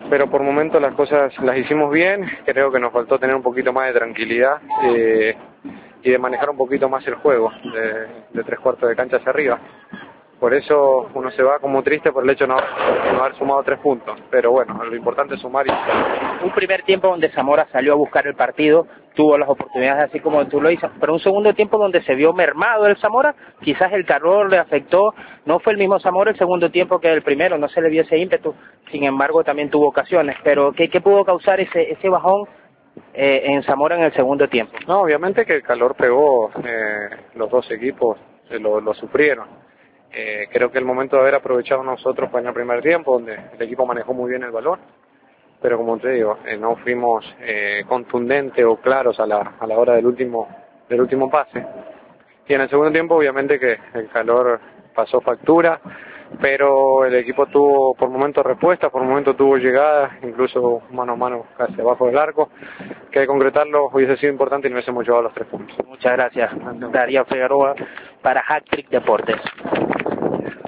pero por momentos las cosas las hicimos bien. Creo que nos faltó tener un poquito más de tranquilidad y de manejar un poquito más el juego, de 3/4 de cancha hacia arriba. Por eso uno se va como triste por el hecho de no haber sumado 3 puntos. Pero bueno, lo importante es sumar. Un primer tiempo donde Zamora salió a buscar el partido, tuvo las oportunidades así como tú lo dices, pero un segundo tiempo donde se vio mermado el Zamora, quizás el calor le afectó, no fue el mismo Zamora el segundo tiempo que el primero, no se le vio ese ímpetu, sin embargo también tuvo ocasiones, pero ¿qué pudo causar ese bajón en Zamora en el segundo tiempo? No, obviamente que el calor pegó, los dos equipos lo sufrieron. Creo que el momento de haber aprovechado nosotros fue en el primer tiempo, donde el equipo manejó muy bien el balón, pero como te digo, no fuimos contundentes o claros a la hora del último pase. Y en el segundo tiempo obviamente que el calor pasó factura, pero el equipo tuvo por momentos respuestas, por momentos tuvo llegadas, incluso mano a mano casi abajo del arco, que de concretarlo hubiese sido importante y no hubiésemos llevado los 3 puntos. Muchas gracias, Darío Figueroa para Hat Trick Deportes.